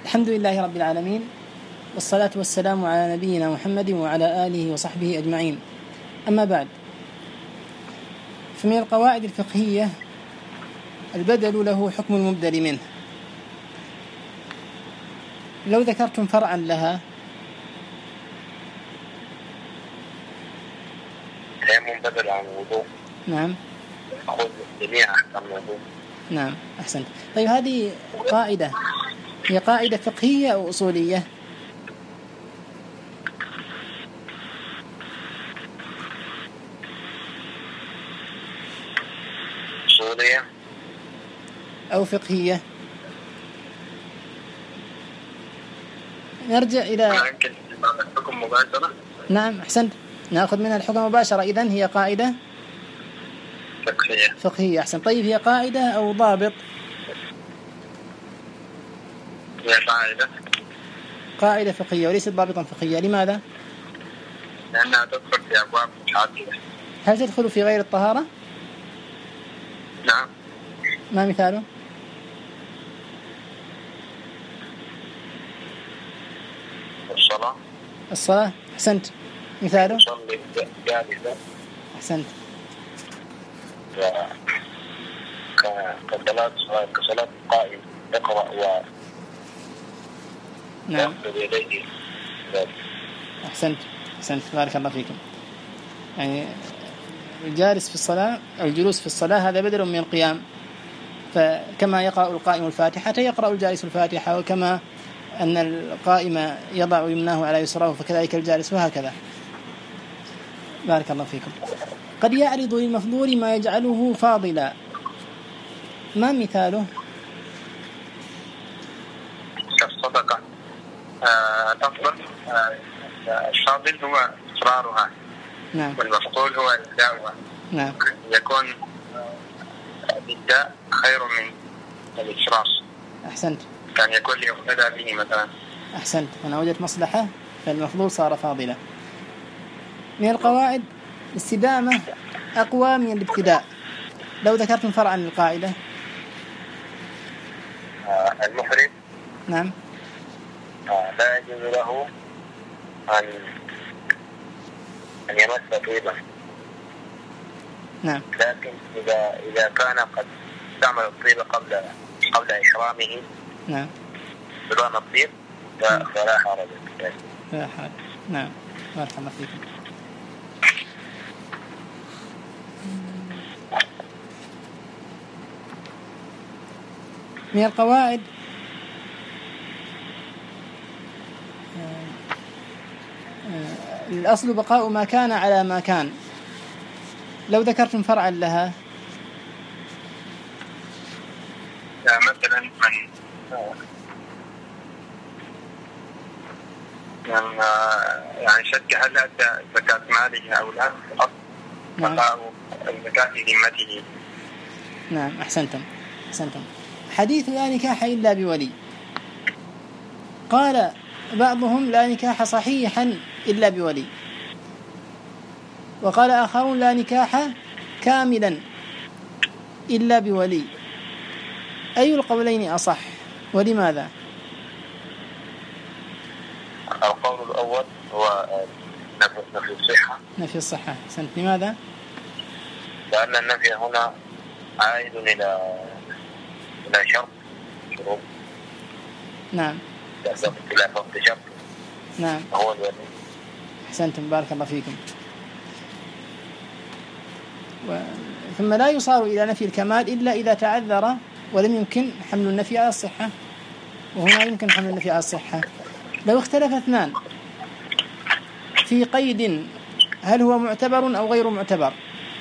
الحمد لله رب العالمين، والصلاة والسلام على نبينا محمد وعلى آله وصحبه أجمعين. أما بعد، فمن القواعد الفقهية البدل له حكم المبدل منه. لو ذكرتم فرعا لها تيمم بدل عن الوضوء. نعم. خذ جميع أحكام الوضوء. نعم، أحسنت. طيب، هذه قاعدة، هي قاعدة فقهية أو أصولية؟ أصولية أو فقهية؟ نرجع إلى يمكن الحكم مباشرة. نعم، أحسنت، نأخذ منها الحكم مباشرة. إذن هي قاعدة فقهية. أحسن. طيب، هي قاعدة أو ضابط؟ هي قاعدة فقهية وليست ضابطا فقهية. لماذا؟ لأنها تدخل في أبواب متعددة. هل تدخل في غير الطهارة؟ نعم. ما مثاله؟ الصلاة. أحسنت. مثاله؟ تصلي جالسا. أحسنت. كصلاة القائم يقرأ نعم. يديه. أحسنت، بارك الله فيكم. يعني الجالس في الصلاة أو الجلوس في الصلاة هذا بدل من القيام، فكما يقرأ القائم الفاتحة يقرأ الجالس الفاتحة، وكما أن القائم يضع يمناه على يسراه فكذلك الجالس، وهكذا. بارك الله فيكم. قد يعرض للمفضول ما يجعله فاضلا. ما مثاله؟ كالصدقة. الأفضل الفاضل هو إصرارها. نعم. والمفضول هو إبداؤها. نعم. يكون الإبداء خير من الإصرار. أحسنت. كان يكون ليقتدى به مثلا. أحسنت. أنا وجدت مصلحة فالمفضول صار فاضلا. من القواعد الاستدامة أقوى من الابتداء. لو ذكرتم فرعا للقاعدة. المحرم. نعم. لا يجوز له أن يمس طيبا. نعم. لكن إذا كان قد استعمل الطيب قبل إحرامه. نعم. بدون الطيب فلا حرج. لا حرج. نعم، بارك الله فيكم. من القواعد الأصل بقاء ما كان على ما كان. لو ذكرتم فرعا لها. مثلا من يعني شك هل أدى زكاة ماله أو لا. بقاء زكاة ذمته. نعم، أحسنتم. حديث لا نكاح إلا بولي. قال بعضهم لا نكاح صحيحا إلا بولي، وقال آخرون لا نكاح كاملا إلا بولي. أي القولين أصح ولماذا؟ القول الأول هو نفي الصحة. أحسنت. لماذا؟ لأن النفي هنا عائد إلى شروط. نعم. إلى فقد شرط. نعم. هو الولي. أحسنتم، بارك الله فيكم. ثم لا يصار إلى نفي الكمال إلا إذا تعذر ولم يمكن حمل النفي على الصحة، وهنا يمكن حمل النفي على الصحة. لو اختلف اثنان في قيد هل هو معتبر أو غير معتبر،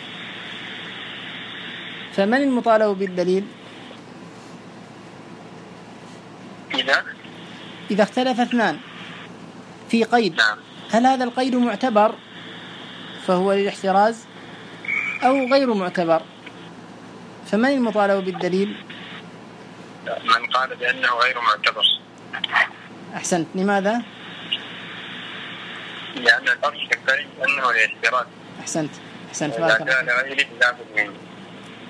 فمن المطالب بالدليل؟ إذا اختلف اثنان في قيد هل هذا القيد معتبر فهو للاحتراز أو غير معتبر، فمن المطالب بالدليل؟ من قال بأنه غير معتبر. أحسنت. لماذا؟ لأن الأصل الكريم أنه للاحتراز. أحسنت. بارك الله. لغيره لابد من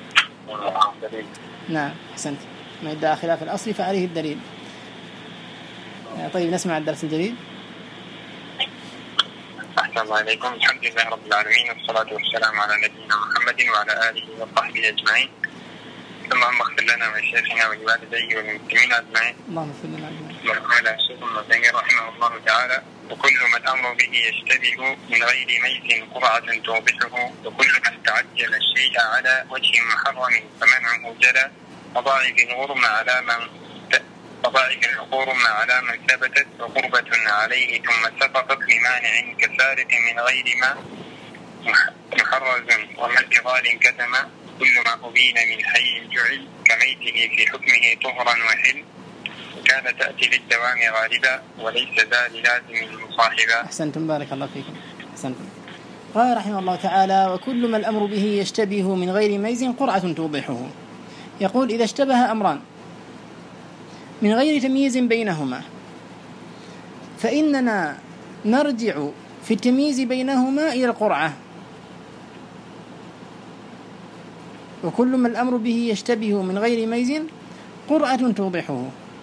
دليل. نعم، أحسنت. ما يدعى خلاف الأصل فعليه الدليل. طيب نسمع الدرس الجديد. أحسن الله عليكم. الحمد لله رب العالمين، والصلاة والسلام على نبينا محمد وعلى آله وصحبه أجمعين. اللهم اغفر لنا ولشيخنا ولوالديه والمسلمين أجمعين. اللهم اغفر لنا أجمعين. وقال الشيخ ابن تيمية رحمه الله تعالى: وكل ما الأمر به يشتبه من غير ميز قرعة توضحه، وكل ما استعجل الشيء على وجه محرم فمنعه جلى، فضاعف الغرم على من ثبتت عقوبة عليه ثم سقطت لمانع كسارق من غير ما محرز، ومن بضال كتم، كل ما أبين من حي جعل كميته في حكمه طهرا وحل، كان تأتي للدوام غالبا وليس ذا للازم المصاحبا. أحسنتم، بارك الله فيكم. أحسنتم. قال رحمه الله تعالى: وكل ما الأمر به يشتبه من غير ميز قرعة توضحه. يقول: إذا اشتبه أمران من غير تمييز بينهما فإننا نرجع في التمييز بينهما إلى القرعة. وكل ما الأمر به يشتبه من غير ميز قرعة توضحه.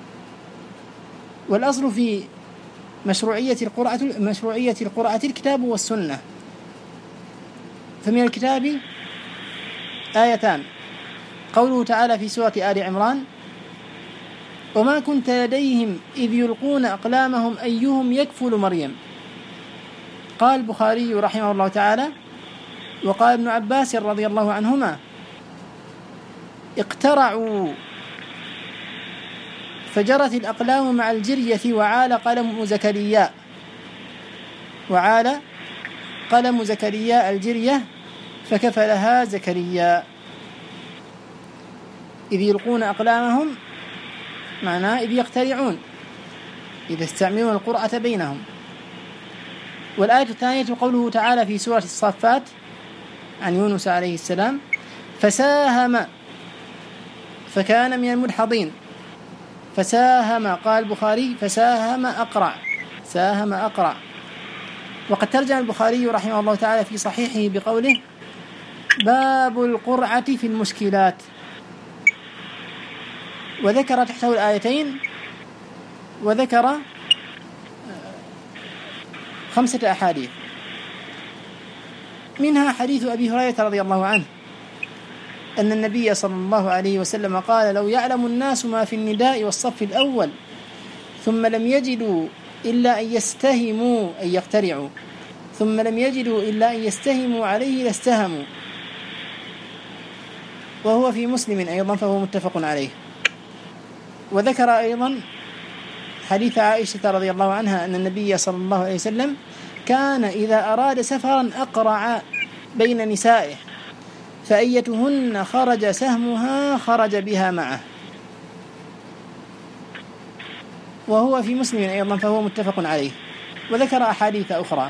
والأصل في مشروعية القرعة الكتاب والسنة. فمن الكتاب آيتان: قوله تعالى في سورة آل عمران: وما كنت لديهم إذ يلقون أقلامهم أيهم يكفل مريم. قال البخاري رحمه الله تعالى: وقال ابن عباس رضي الله عنهما: اقترعوا فجرت الأقلام مع الجرية وعال قلم زكريا الجرية فكفلها زكريا. إذ يلقون أقلامهم معناه إذ يقترعون، إذا استعملون القرعة بينهم. والآية الثانية قوله تعالى في سورة الصافات عن يونس عليه السلام: فساهم فكان من المدحضين. فساهم، قال البخاري: فساهم أقرع. وقد ترجم البخاري رحمه الله تعالى في صحيحه بقوله: باب القرعة في المشكلات، وذكر تحته الآيتين، وذكر 5 أحاديث، منها حديث أبي هريرة رضي الله عنه أن النبي صلى الله عليه وسلم قال: لو يعلم الناس ما في النداء والصف الأول ثم لم يجدوا إلا أن يستهموا أن يقترعوا ثم لم يجدوا إلا أن يستهموا عليه لاستهموا. وهو في مسلم أيضا، فهو متفق عليه. وذكر أيضا حديث عائشة رضي الله عنها أن النبي صلى الله عليه وسلم كان إذا أراد سفرا أقرع بين نسائه، فأيتهن خرج سهمها خرج بها معه. وهو في مسلم أيضا، فهو متفق عليه. وذكر أحاديث أخرى.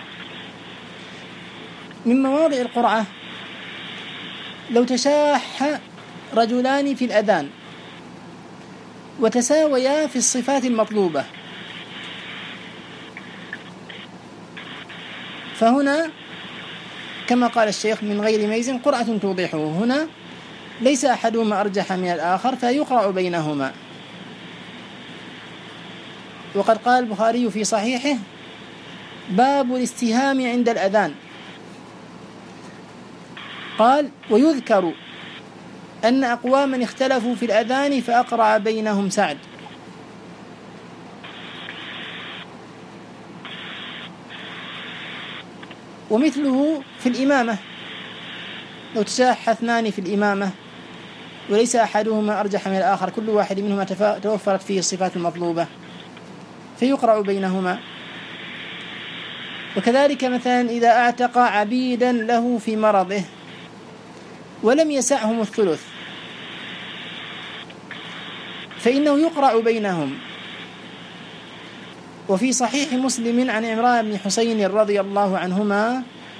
من مواضع القرعة: لو تشاح رجلان في الأذان وتساويا في الصفات المطلوبة، فهنا كما قال الشيخ: من غير ميز قرعة توضحه. هنا ليس أحدهما أرجح من الآخر فيقرع بينهما. وقد قال البخاري في صحيحه: باب الاستهام عند الأذان. قال: ويذكر أن أقواما اختلفوا في الأذان فأقرع بينهم سعد. ومثله في الإمامة: لو تشاح 2 في الإمامة وليس أحدهما أرجح من الآخر، كل واحد منهما توفرت فيه الصفات المطلوبة، فيقرأ بينهما. وكذلك مثلا إذا أعتق عبيدا له في مرضه ولم يسعهم الثلث فإنه يقرأ بينهم. وفي صحيح مسلم عن عمران بن حسين رضي الله عنهما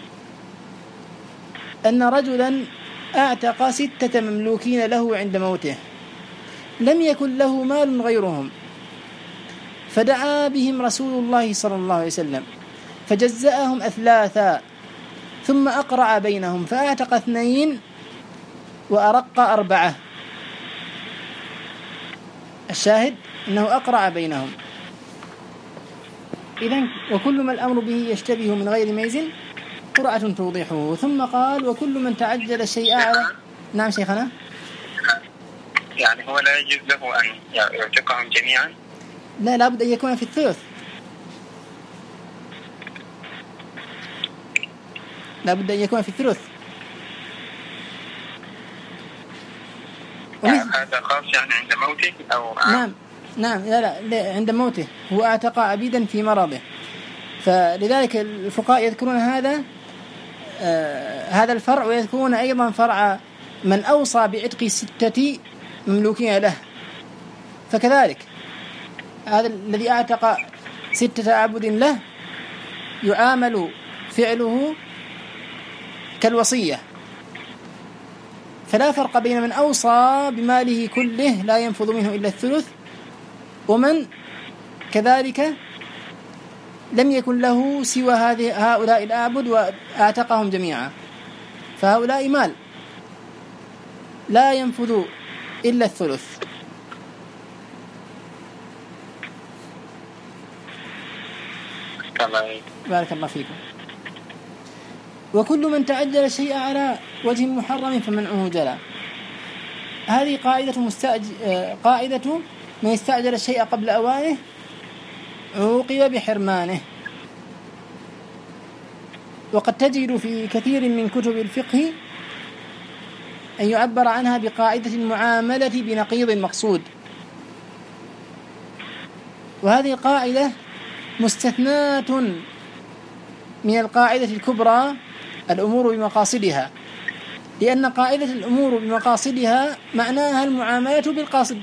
أن رجلا أعتق 6 مملوكين له عند موته، لم يكن له مال غيرهم، فدعا بهم رسول الله صلى الله عليه وسلم فجزأهم أثلاثا، ثم أقرع بينهم فأعتق 2 وأرق 4. الشاهد أنه أقرع بينهم. إذن وكل ما الأمر به يشتبه من غير ميز قرعة توضحه. ثم قال وكل من تعجل شيئا على. نعم شيخنا. يعني هو لا يجوز له أن يعتقهم جميعا؟ لا، لابد أن يكون في الثلث، لابد أن يكون في الثلث. هذا خاص يعني عند موته أو نعم لا عند موته، هو اعتق عبيدا في مرضه، فلذلك الفقهاء يذكرون هذا الفرع، ويذكرون أيضا فرع من أوصى بعتق 6 مملوكين له، فكذلك هذا الذي اعتق 6 عبد له يعامل فعله كالوصية، فلا فرق بين من أوصى بماله كله لا ينفذ منه إلا الثلث، ومن كذلك لم يكن له سوى هؤلاء الأعبد وأعتقهم جميعا، فهؤلاء مال لا ينفذ إلا الثلث. بارك الله فيكم. وكل من تعجل شيئا على وجه محرم فمنعه جلا. هذه قاعدة من استعجل الشيء قبل أوانه عوقب بحرمانه. وقد تجد في كثير من كتب الفقه أن يعبر عنها بقاعدة المعاملة بنقيض المقصود، وهذه القاعدة مستثناة من القاعدة الكبرى الأمور بمقاصدها، لأن قاعدة الأمور بمقاصدها معناها المعاملة بالقاصد،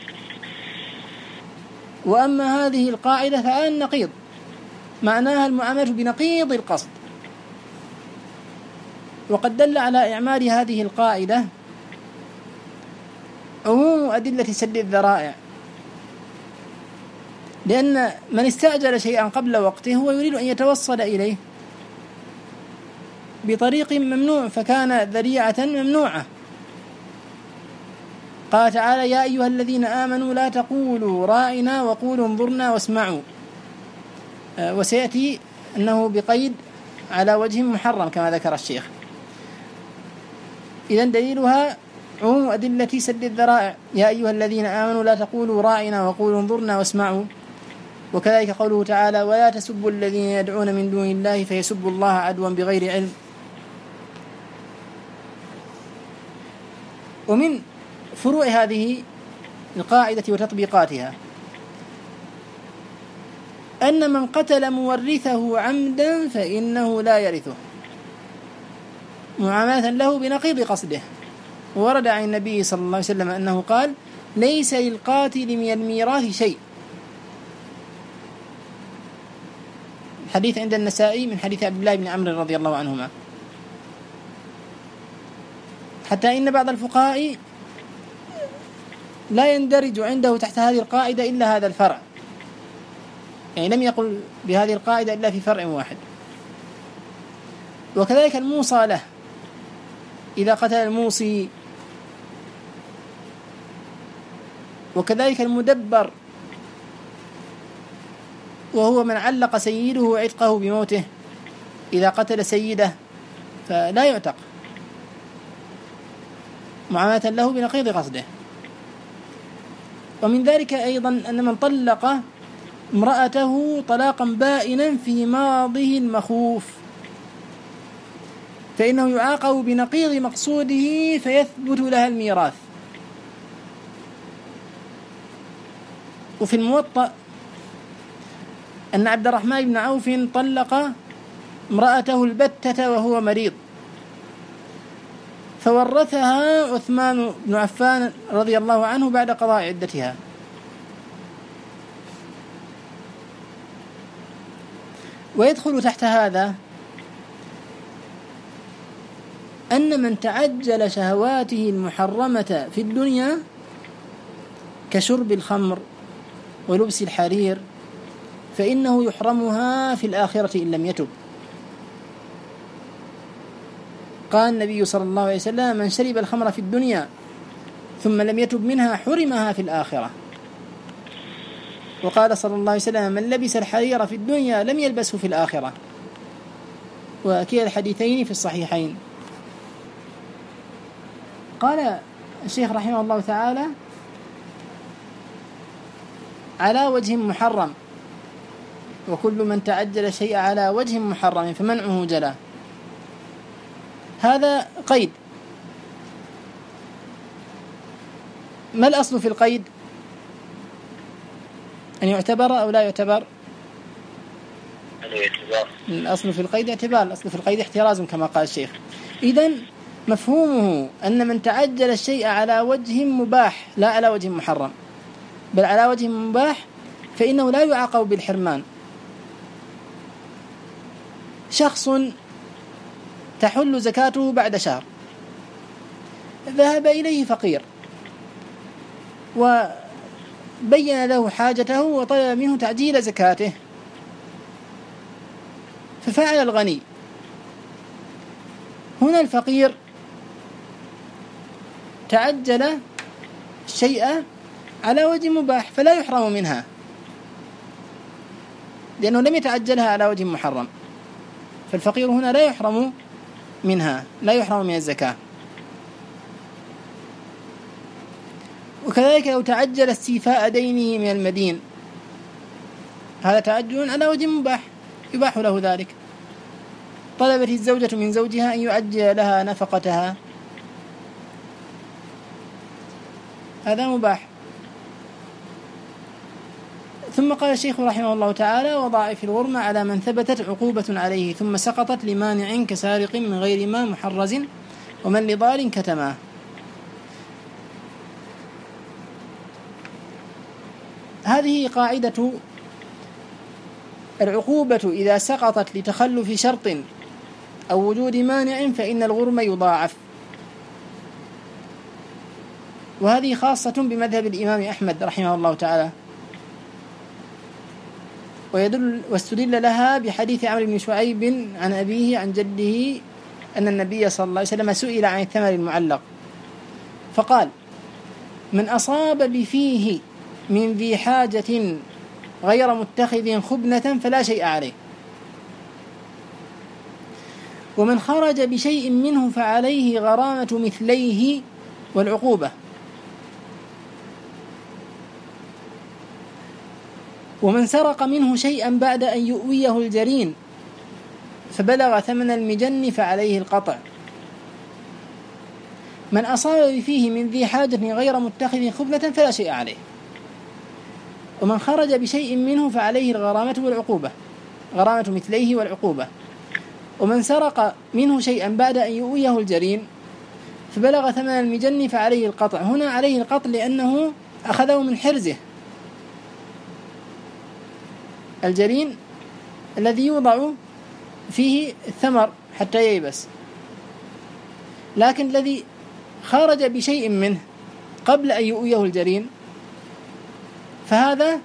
وأما هذه القاعدة فعلى النقيض، معناها المعاملة بنقيض القصد. وقد دل على إعمال هذه القاعدة عموم أدلة سد الذرائع، لأن من استعجل شيئا قبل وقته هو يريد أن يتوصل إليه بطريق ممنوع، فكان ذريعة ممنوعة. قال تعالى يا أيها الذين آمنوا لا تقولوا راعنا وقولوا انظرنا واسمعوا، وسيأتي أنه بقيد على وجه محرم كما ذكر الشيخ. إذن دليلها عموم أدلة سد الذرائع، يا أيها الذين آمنوا لا تقولوا راعنا وقولوا انظرنا واسمعوا. وكذلك قوله تعالى ولا تسبوا الذين يدعون من دون الله فيسبوا الله عدوا بغير علم. ومن فروع هذه القاعدة وتطبيقاتها أن من قتل مورثه عمدا فإنه لا يرثه معاملة له بنقيض قصده. ورد عن النبي صلى الله عليه وسلم أنه قال ليس للقاتل من الميراث شيء، حديث عند النسائي من حديث عبد الله بن عمرو رضي الله عنهما. حتى إن بعض الفقهاء لا يندرج عنده تحت هذه القاعدة إلا هذا الفرع، يعني لم يقل بهذه القاعدة إلا في فرع واحد. وكذلك الموصى له إذا قتل الموصي، وكذلك المدبر وهو من علق سيده عتقه بموته إذا قتل سيده فلا يعتق معاملة له بنقيض قصده. ومن ذلك أيضا أن من طلق امرأته طلاقا بائنا في ماضه المخوف فإنه يعاقب بنقيض مقصوده فيثبت لها الميراث. وفي الموطأ أن عبد الرحمن بن عوف طلق امرأته البتة وهو مريض فورثها عثمان بن عفان رضي الله عنه بعد قضاء عدتها. ويدخل تحت هذا أن من تعجل شهواته المحرمة في الدنيا كشرب الخمر ولبس الحرير فإنه يحرمها في الآخرة إن لم يتب. قال النبي صلى الله عليه وسلم من شرب الخمر في الدنيا ثم لم يتب منها حرمها في الآخرة. وقال صلى الله عليه وسلم: من لبس الحرير في الدنيا لم يلبسه في الآخرة. وكلا الحديثين في الصحيحين. قال الشيخ رحمه الله تعالى: على وجه محرم، وكل من تعجل شيء على وجه محرم فمنعه جلا. هذا قيد. ما الأصل في القيد؟ أن يعتبر أو لا يعتبر؟ الأصل في القيد اعتبار، الأصل في القيد احتراز كما قال الشيخ. إذن مفهومه أن من تعجل الشيء على وجه مباح لا على وجه محرم، بل على وجه مباح، فإنه لا يعاقب بالحرمان. شخص تحل زكاته بعد شهر، ذهب إليه فقير وبين له حاجته وطلب منه تعجيل زكاته، ففعل الغني. هنا الفقير تعجل الشيء على وجه مباح فلا يحرم منها، لأنه لم يتعجلها على وجه محرم، فالفقير هنا لا يحرم منها، لا يحرم من الزكاة. وكذلك لو تعجل استيفاء دينه من المدين، هذا تعجل على وجه مباح يباح له ذلك. طلبت الزوجة من زوجها أن يعجل لها نفقتها، هذا مباح. ثم قال الشيخ رحمه الله تعالى: وضاعف الغرم على من ثبتت عقوبة عليه ثم سقطت لمانع كسارق من غير ما محرز ومن لضال كتماه. هذه قاعدة العقوبة إذا سقطت لتخلف شرط أو وجود مانع فإن الغرم يضاعف، وهذه خاصة بمذهب الإمام أحمد رحمه الله تعالى. واستدل لها بحديث عمرو بن شعيب عن أبيه عن جده أن النبي صلى الله عليه وسلم سئل عن الثمر المعلق فقال: من أصاب بفيه من ذي حاجة غير متخذ خبنة فلا شيء عليه، ومن خرج بشيء منه فعليه غرامة مثليه والعقوبة، ومن سرق منه شيئا بعد أن يؤويه الجرين فبلغ ثمن المجن فعليه القطع. من أصاب فيه من ذي حاجة غير متخذ خبنة فلا شيء عليه، ومن خرج بشيء منه فعليه الغرامة والعقوبة، غرامة مثليه والعقوبة. ومن سرق منه شيئا بعد أن يؤويه الجرين فبلغ ثمن المجن فعليه القطع. هنا عليه القطع لأنه أخذه من حرزه. الجرين الذي يوضع فيه الثمر حتى ييبس، لكن الذي خرج بشيء منه قبل أن يؤويه الجرين فهذا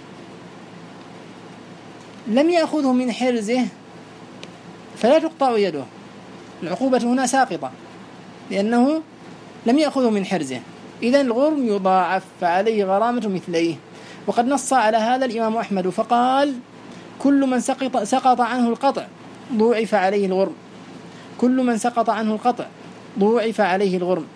لم يأخذه من حرزه فلا تقطع يده. العقوبة هنا ساقطة لأنه لم يأخذه من حرزه، إذن الغرم يضاعف فعليه غرامة مثليه. وقد نص على هذا الإمام أحمد فقال: كل من سقط عنه القطع ضوعف عليه الغرم، كل من سقط عنه القطع ضوعف عليه الغرم.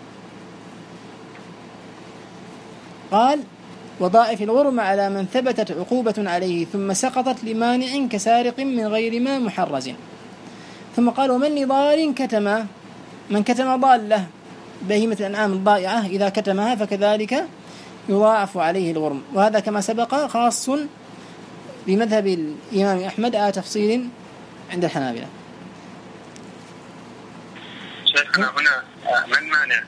قال: وضاعف الغرم على من ثبتت عقوبة عليه ثم سقطت لمانع كسارق من غير ما محرز. ثم قال: ومن لضال كتما، من كتم ضالة بهيمة الأنعام الضائعة إذا كتمها فكذلك يضاعف عليه الغرم. وهذا كما سبق خاص بمذهب الإمام أحمد على تفصيل عند الحنابلة. شيخنا هنا ما المانع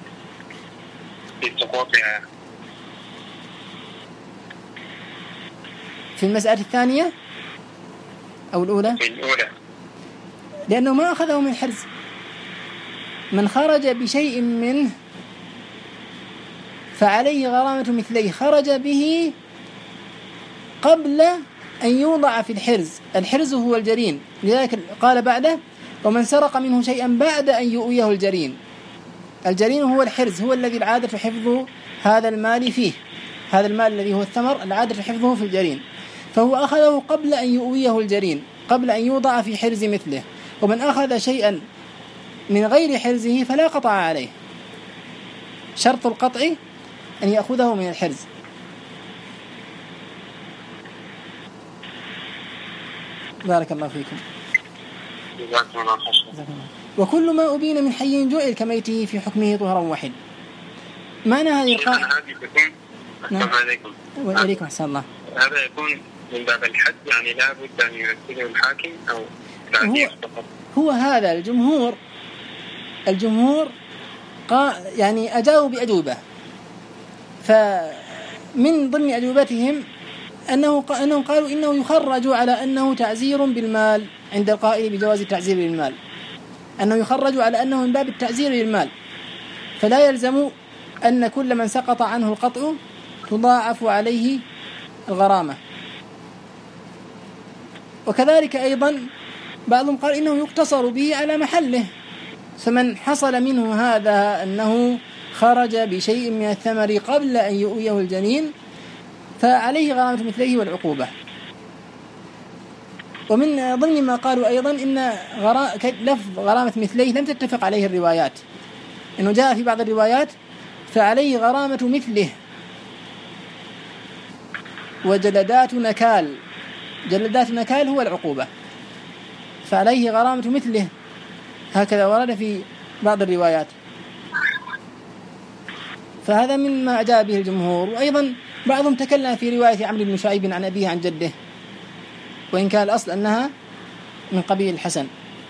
في سقوطها؟ في المسألة الثانية أو الأولى؟ في الأولى، لأنه ما أخذه من حرز. من خرج بشيء منه فعليه غرامة مثليه، خرج به قبل أن يوضع في الحرز. الحرز هو الجرين، لذلك قال بعده: ومن سرق منه شيئا بعد أن يؤويه الجرين. الجرين هو الحرز، هو الذي العادة حفظ هذا المال فيه، هذا المال الذي هو الثمر العادة حفظه في الجرين، فهو أخذه قبل أن يؤويه الجرين، قبل أن يوضع في حرز مثله. ومن أخذ شيئا من غير حرزه فلا قطع عليه، شرط القطع أن يأخذه من الحرز. بارك الله فيكم. وكل ما أبين من حي جعل كميته في حكمه طهرا وحل. معنى هذه القاعدة وإليكم أحسن الله. هذا يكون من باب الحد، يعني لا بد أن يمثله الحاكم أو تعديل فقط. هو هذا الجمهور يعني أجابوا بأجوبة، فمن ضمن أجوبتهم أنهم قالوا إنه يخرج على أنه تعزير بالمال عند القائل بجواز التعزير للمال، أنه يخرج على أنه من باب التعزير للمال، فلا يلزم أن كل من سقط عنه القطع تضاعف عليه الغرامة. وكذلك أيضا بعضهم قال إنه يقتصر به على محله، فمن حصل منه هذا أنه خرج بشيء من الثمر قبل أن يؤويه الجنين فعليه غرامة مثله والعقوبة. ومن ضمن ما قالوا أيضا إن لفظ غرامة مثله لم تتفق عليه الروايات، إنه جاء في بعض الروايات فعليه غرامة مثله وجلدات نكال، جلدات نكال هو العقوبة، فعليه غرامة مثله، هكذا ورد في بعض الروايات. فهذا مما أجاب به الجمهور. وأيضا بعضهم تكلم في رواية عمرو بن شعيب عن أبيه عن جده، وإن كان الأصل أنها من قبيل الحسن.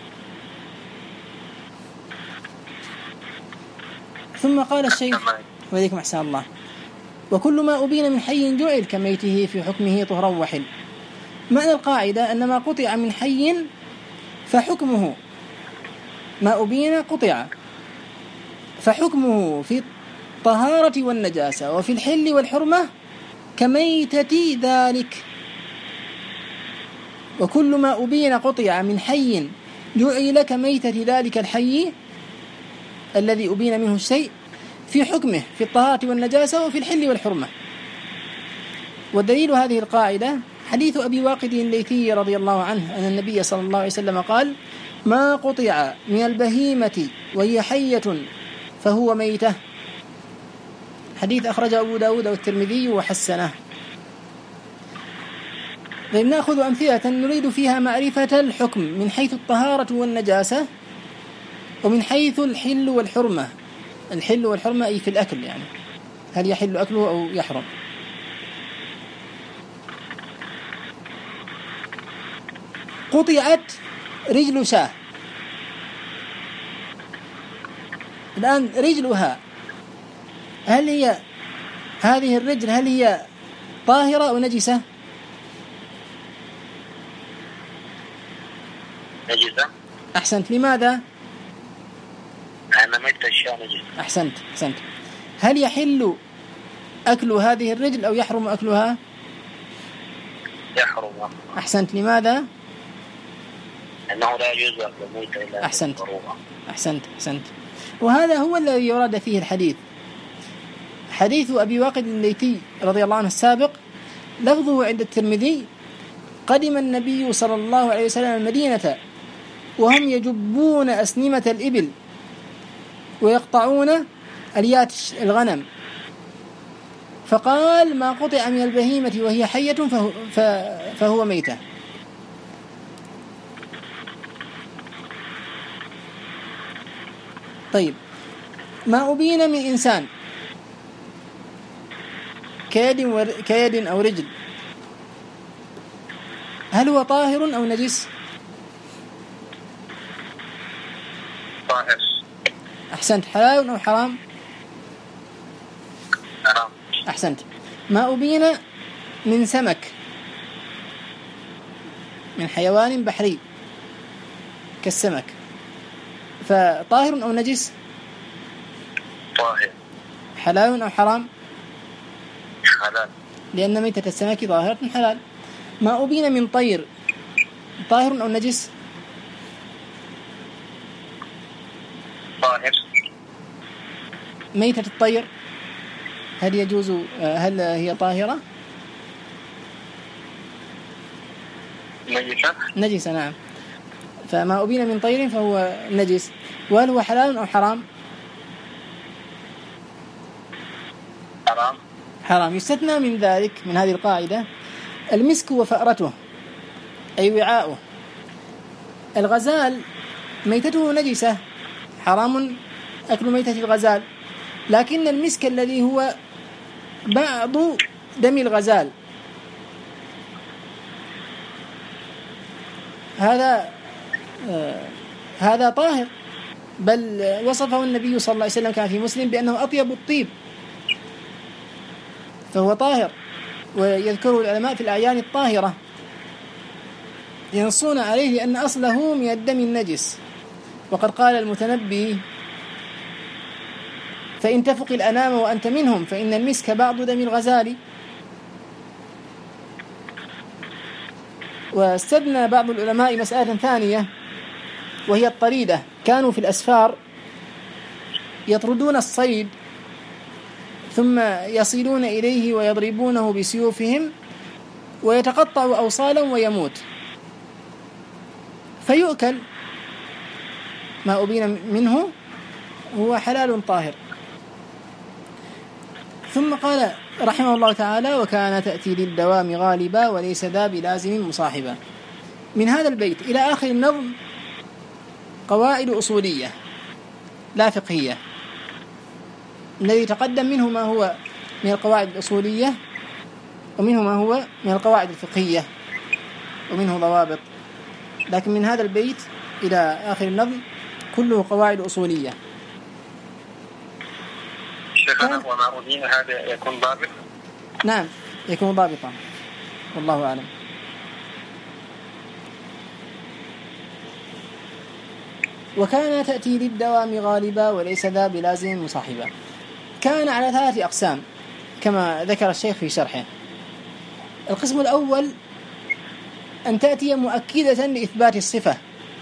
ثم قال الشيخ وإليكم أحسن الله: وكل ما أبين من حي جعل كميته في حكمه طهرا وحل. معنى القاعدة أن ما قطع من حي فحكمه، ما أبين قطع فحكمه في الطهارة والنجاسة وفي الحل والحرمة كميتة ذلك. وكل ما أبين قطع من حي جعل كميتة ذلك الحي الذي أبين منه الشيء في حكمه في الطهارة والنجاسة وفي الحل والحرمة. ودليل هذه القاعدة حديث أبي واقد الليثي رضي الله عنه أن النبي صلى الله عليه وسلم قال: ما قطع من البهيمة وهي حية فهو ميتة. حديث أخرجه أبو داود والترمذي وحسنه. نأخذ أمثلة نريد فيها معرفة الحكم من حيث الطهارة والنجاسة ومن حيث الحل والحرمة. الحل والحرمة أي في الأكل، يعني هل يحل أكله أو يحرم. قطعت رجل شاة، الآن رجلها هل هي هذه الرجل هل هي طاهرة أو نجسة؟ نجسة. أحسنت. لماذا؟ أنا ميت الشاة نجسة. أحسنت. هل يحل أكل هذه الرجل أو يحرم أكلها؟ يحرم. أحسنت. لماذا؟ أنه لا يجوز أكل الميت إلا أحسنت. وهذا هو الذي يراد فيه الحديث. حديث أبي واقد الليثي رضي الله عنه السابق لفظه عند الترمذي: قدم النبي صلى الله عليه وسلم المدينة وهم يجبون أسنمة الإبل ويقطعون أليات الغنم، فقال: ما قطع من البهيمة وهي حية فهو ميتة. طيب، ما أبين من إنسان كيد أو رجل هل هو طاهر أو نجس؟ طاهر. أحسنت. حلال أو حرام؟ حرام. أحسنت. ما أبين من سمك من حيوان بحري كالسمك فطاهر أو نجس؟ طاهر. حلال أو حرام؟ حلال، لأن ميتة السمك ظاهرة حلال. ما أبين من طير طاهر أو نجس؟ طاهر. ميتة الطير؟ هل يجوز هل هي طاهرة؟ نجسة نعم. فما أبين من طير فهو نجس. وهل هو حلال أو حرام؟ حرام. يستثنى من ذلك من هذه القاعدة المسك وفأرته أي وعاؤه. الغزال ميتته نجسة، حرام أكل ميتة الغزال، لكن المسك الذي هو بعض دم الغزال هذا طاهر، بل وصفه النبي صلى الله عليه وسلم كان في مسلم بأنه أطيب الطيب، فهو طاهر. ويذكره العلماء في الأعيان الطاهرة ينصون عليه لأن أصله من الدم النجس. وقد قال المتنبي: فإن تفق الأنام وأنت منهم فإن المسك بعض دم الغزال. واستثنى بعض العلماء مسألة ثانية وهي الطريدة. كانوا في الأسفار يطردون الصيد ثم يصلون إليه ويضربونه بسيوفهم ويتقطع أوصالا ويموت، فيؤكل ما أبين منه هو حلال طاهر. ثم قال رحمه الله تعالى: وكان تأتي للدوام غالبا وليس ذا بلازم مصاحبا. من هذا البيت إلى آخر النظم قواعد أصولية لا فقهية. الذي تقدم منه ما هو من القواعد الأصولية، ومنه ما هو من القواعد الفقهية، ومنه ضوابط. لكن من هذا البيت إلى آخر النظم كله قواعد أصولية. شيخنا وما أبين هذا يكون ضابط؟ نعم يكون ضابطا، والله أعلم. وكان تأتي للدوام غالبا وليس ذا بلازم مصاحبا. كان على 3 أقسام كما ذكر الشيخ في شرحه. القسم الأول أن تأتي مؤكدة لإثبات الصفة،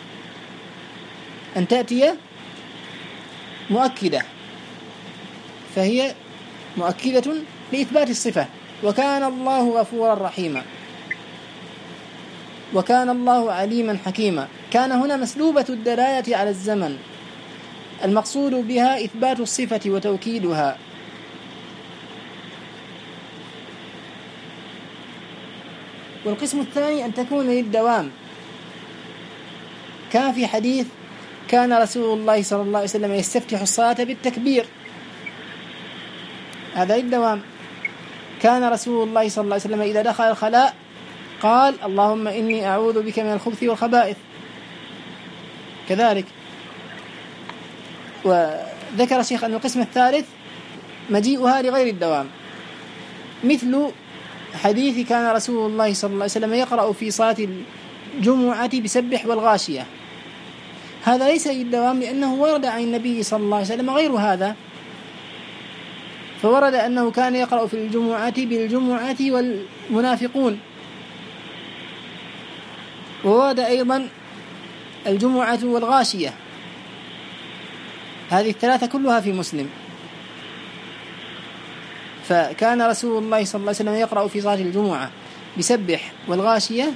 أن تأتي مؤكدة، فهي مؤكدة لإثبات الصفة. وكان الله غفورا رحيما، وكان الله عليما حكيما. كان هنا مسلوبة الدلالة على الزمن، المقصود بها إثبات الصفة وتوكيدها. والقسم الثاني أن تكون للدوام، كان في حديث: كان رسول الله صلى الله عليه وسلم يستفتح الصلاة بالتكبير، هذا للدوام. كان رسول الله صلى الله عليه وسلم إذا دخل الخلاء قال: اللهم إني أعوذ بك من الخبث والخبائث، كذلك. وذكر الشيخ أن القسم الثالث مجيئها لغير الدوام، مثل حديث: كان رسول الله صلى الله عليه وسلم يقرأ في صلاة الجمعة بسبح والغاشية، هذا ليس للدوام لأنه ورد عن النبي صلى الله عليه وسلم غير هذا. فورد أنه كان يقرأ في الجمعة بالجمعة والمنافقون، وورد أيضا الجمعة والغاشية، هذه الثلاثة كلها في مسلم. فكان رسول الله صلى الله عليه وسلم يقرأ في صلاة الجمعة بسبح والغاشية،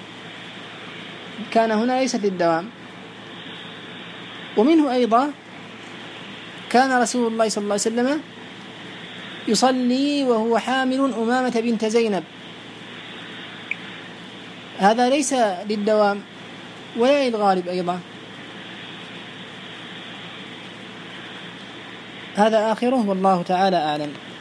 كان هنا ليست للدوام. ومنه أيضا كان رسول الله صلى الله عليه وسلم يصلي وهو حامل أمامة بنت زينب، هذا ليس للدوام ولا للغالب أيضا. هذا آخره والله تعالى أعلم.